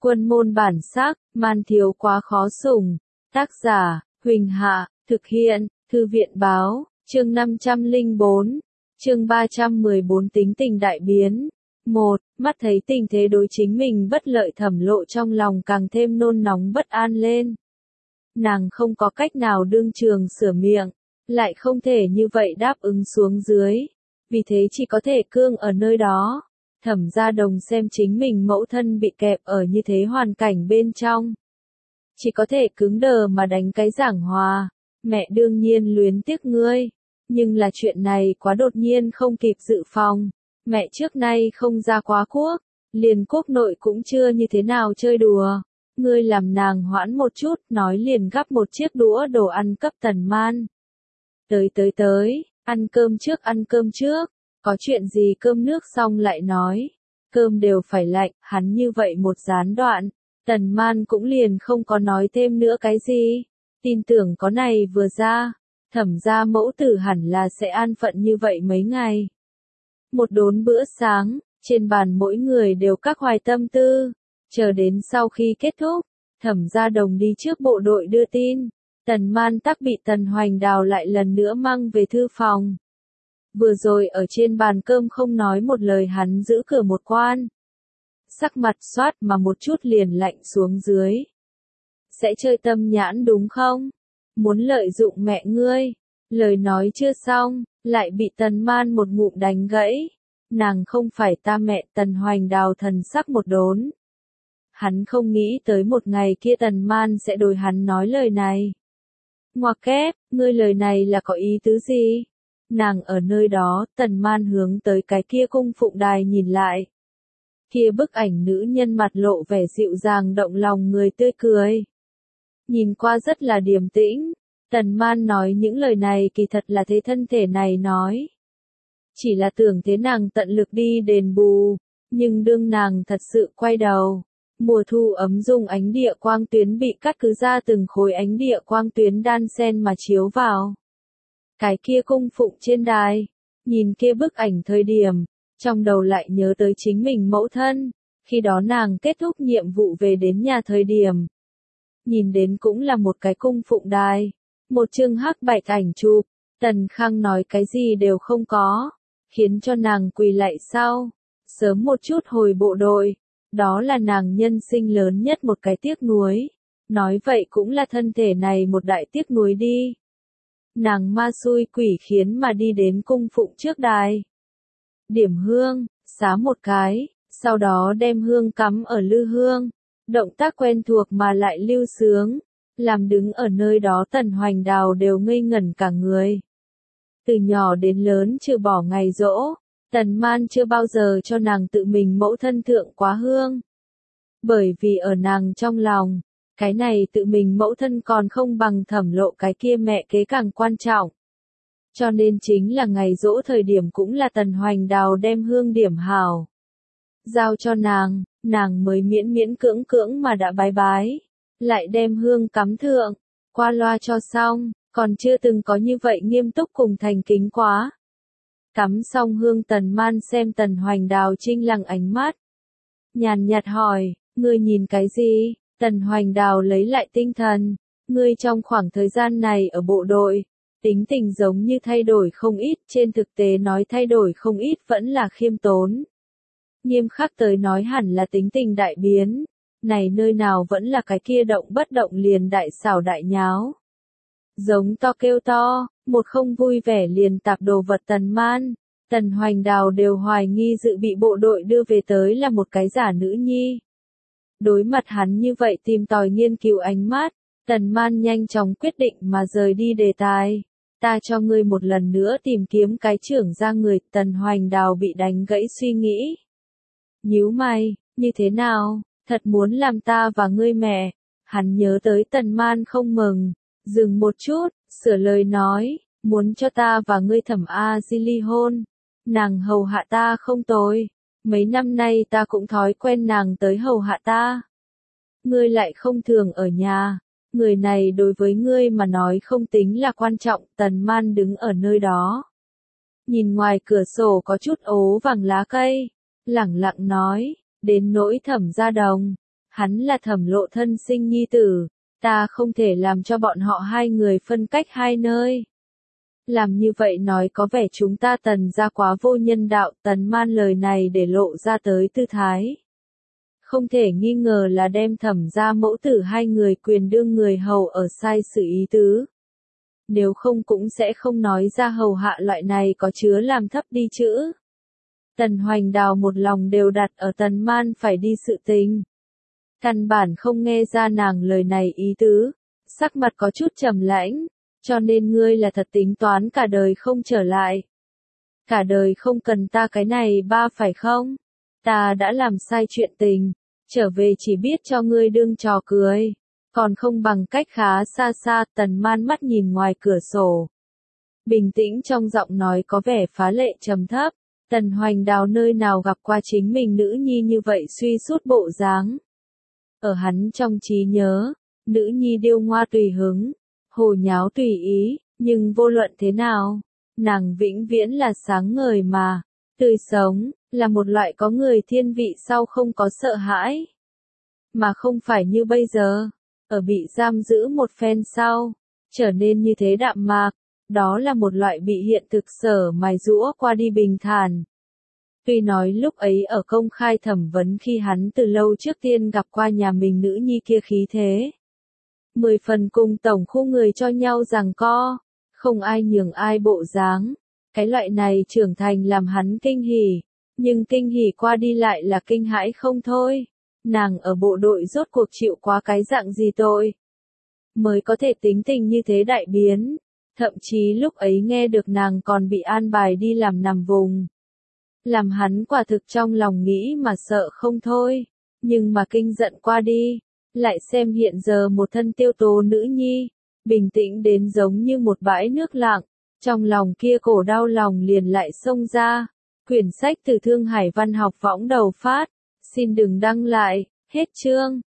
Quân môn bản sắc, man thiếu quá khó sủng. Tác giả, Huỳnh Hạ, thực hiện, Thư viện báo, chương 504, chương 314 tính tình đại biến. 1. Mắt thấy tình thế đối chính mình bất lợi, Thẩm Lộ trong lòng càng thêm nôn nóng bất an lên. Nàng không có cách nào đương trường sửa miệng, lại không thể như vậy đáp ứng xuống dưới, vì thế chỉ có thể cương ở nơi đó. Thẩm Gia Đồng xem chính mình mẫu thân bị kẹp ở như thế hoàn cảnh bên trong, chỉ có thể cứng đờ mà đánh cái giảng hòa. Mẹ đương nhiên luyến tiếc ngươi, nhưng là chuyện này quá đột nhiên không kịp dự phòng. Mẹ trước nay không ra quá quốc, liền quốc nội cũng chưa như thế nào chơi đùa. Ngươi làm nàng hoãn một chút, nói liền gắp một chiếc đũa đồ ăn cấp Tần Man. Tới, ăn cơm trước, có chuyện gì cơm nước xong lại nói. Cơm đều phải lạnh, hắn như vậy một gián đoạn, Tần Man cũng liền không có nói thêm nữa cái gì. Tin tưởng có này vừa ra, Thẩm gia mẫu tử hẳn là sẽ an phận như vậy mấy ngày. Một đốn bữa sáng, trên bàn mỗi người đều các hoài tâm tư, chờ đến sau khi kết thúc, Thẩm Gia Đồng đi trước bộ đội đưa tin, Tần Man tắc bị Tần Hoành Đào lại lần nữa mang về thư phòng. Vừa rồi ở trên bàn cơm không nói một lời, hắn giữ cửa một quan. Sắc mặt xoát mà một chút liền lạnh xuống dưới. Sẽ chơi tâm nhãn đúng không? Muốn lợi dụng mẹ ngươi. Lời nói chưa xong, lại bị Tần Man một ngụm đánh gãy. Nàng không phải ta mẹ. Tần Hoành Đào thần sắc một đốn. Hắn không nghĩ tới một ngày kia Tần Man sẽ đối hắn nói lời này. Ngoặc kép, ngươi lời này là có ý tứ gì? Nàng ở nơi đó, Tần Man hướng tới cái kia cung phụng đài nhìn lại. Kia bức ảnh nữ nhân mặt lộ vẻ dịu dàng động lòng người tươi cười. Nhìn qua rất là điềm tĩnh. Tần Man nói những lời này kỳ thật là thế thân thể này nói. Chỉ là tưởng thế nàng tận lực đi đền bù, nhưng đương nàng thật sự quay đầu. Mùa thu ấm dung ánh địa quang tuyến bị cắt cứ ra từng khối ánh địa quang tuyến đan xen mà chiếu vào. Cái kia cung phụng trên đài, nhìn kia bức ảnh thời điểm, trong đầu lại nhớ tới chính mình mẫu thân, khi đó nàng kết thúc nhiệm vụ về đến nhà thời điểm. Nhìn đến cũng là một cái cung phụng đài, một chương hắc bạch ảnh chụp, Tần Khang nói cái gì đều không có, khiến cho nàng quỳ lạy sau, sớm một chút hồi bộ đội, đó là nàng nhân sinh lớn nhất một cái tiếc nuối, nói vậy cũng là thân thể này một đại tiếc nuối đi. Nàng ma xui quỷ khiến mà đi đến cung phụng trước đài. Điểm hương, xá một cái, sau đó đem hương cắm ở lư hương. Động tác quen thuộc mà lại lưu sướng, làm đứng ở nơi đó Tần Hoành Đào đều ngây ngẩn cả người. Từ nhỏ đến lớn trừ bỏ ngày giỗ, Tần Man chưa bao giờ cho nàng tự mình mẫu thân thượng quá hương. Bởi vì ở nàng trong lòng, cái này tự mình mẫu thân còn không bằng Thẩm Lộ cái kia mẹ kế càng quan trọng. Cho nên chính là ngày giỗ thời điểm cũng là Tần Hoành Đào đem hương điểm hảo. Giao cho nàng mới miễn miễn cưỡng cưỡng mà đã bái bái. Lại đem hương cắm thượng, qua loa cho xong, còn chưa từng có như vậy nghiêm túc cùng thành kính quá. Cắm xong hương Tần Man xem Tần Hoành Đào trinh lặng ánh mắt. Nhàn nhạt hỏi, ngươi nhìn cái gì? Tần Hoành Đào lấy lại tinh thần, ngươi trong khoảng thời gian này ở bộ đội, tính tình giống như thay đổi không ít, trên thực tế nói thay đổi không ít vẫn là khiêm tốn. Nghiêm khắc tới nói hẳn là tính tình đại biến, này nơi nào vẫn là cái kia động bất động liền đại xảo đại nháo. Giống to kêu to, một không vui vẻ liền tạp đồ vật Tần Man, Tần Hoành Đào đều hoài nghi dự bị bộ đội đưa về tới là một cái giả nữ nhi. Đối mặt hắn như vậy tìm tòi nghiên cứu ánh mắt, Tần Man nhanh chóng quyết định mà rời đi đề tài. Ta cho ngươi một lần nữa tìm kiếm cái trưởng ra người. Tần Hoành Đào bị đánh gãy suy nghĩ. Nhíu mày, như thế nào, thật muốn làm ta và ngươi mẹ. Hắn nhớ tới Tần Man không mừng, dừng một chút, sửa lời nói, muốn cho ta và ngươi Thẩm A Di ly hôn. Nàng hầu hạ ta không tồi, mấy năm nay ta cũng thói quen nàng tới hầu hạ ta. Ngươi lại không thường ở nhà, người này đối với ngươi mà nói không tính là quan trọng. Tần Man đứng ở nơi đó, nhìn ngoài cửa sổ có chút ố vàng lá cây, lẳng lặng nói, đến nỗi Thẩm Gia Đồng, Hắn là Thẩm Lộ thân sinh nhi tử, ta không thể làm cho bọn họ hai người phân cách hai nơi. Làm như vậy nói có vẻ chúng ta Tần gia quá vô nhân đạo, Tần Man lời này để lộ ra tới tư thái. Không thể nghi ngờ là đem Thẩm gia mẫu tử hai người quyền đương người hầu ở sai sự ý tứ. Nếu không cũng sẽ không nói ra hầu hạ loại này có chứa làm thấp đi chữ. Tần Hoành Đào một lòng đều đặt ở Tần Man phải đi sự tình. Căn bản không nghe ra nàng lời này ý tứ, sắc mặt có chút trầm lãnh, cho nên ngươi là thật tính toán cả đời không trở lại. Cả đời không cần ta cái này ba phải không? Ta đã làm sai chuyện tình, trở về chỉ biết cho ngươi đương trò cười, còn không bằng cách khá xa xa. Tần Man mắt nhìn ngoài cửa sổ. Bình tĩnh trong giọng nói có vẻ phá lệ trầm thấp, Tần Hoành Đào nơi nào gặp qua chính mình nữ nhi như vậy suy sút bộ dáng. Ở hắn trong trí nhớ, nữ nhi điêu ngoa tùy hứng, hồ nháo tùy ý, nhưng vô luận thế nào, nàng vĩnh viễn là sáng ngời mà, tươi sống, là một loại có người thiên vị sau không có sợ hãi. Mà không phải như bây giờ, ở bị giam giữ một phen sau, trở nên như thế đạm mạc, đó là một loại bị hiện thực sở mài giũa qua đi bình thản. Tuy nói lúc ấy ở công khai thẩm vấn khi hắn từ lâu trước tiên gặp qua nhà mình nữ nhi kia khí thế. 10 phần cùng tổng khu người cho nhau giằng co, không ai nhường ai bộ dáng. Cái loại này trưởng thành làm hắn kinh hỉ, nhưng kinh hỉ qua đi lại là kinh hãi không thôi. Nàng ở bộ đội rốt cuộc chịu quá cái dạng gì tội, mới có thể tính tình như thế đại biến. Thậm chí lúc ấy nghe được nàng còn bị an bài đi làm nằm vùng. Làm hắn quả thực trong lòng nghĩ mà sợ không thôi, nhưng mà kinh giận qua đi, lại xem hiện giờ một thân tiêu tố nữ nhi, bình tĩnh đến giống như một bãi nước lặng, trong lòng kia cổ đau lòng liền lại xông ra. Quyển sách từ Thương Hải Văn học võng đầu phát, xin đừng đăng lại, hết chương.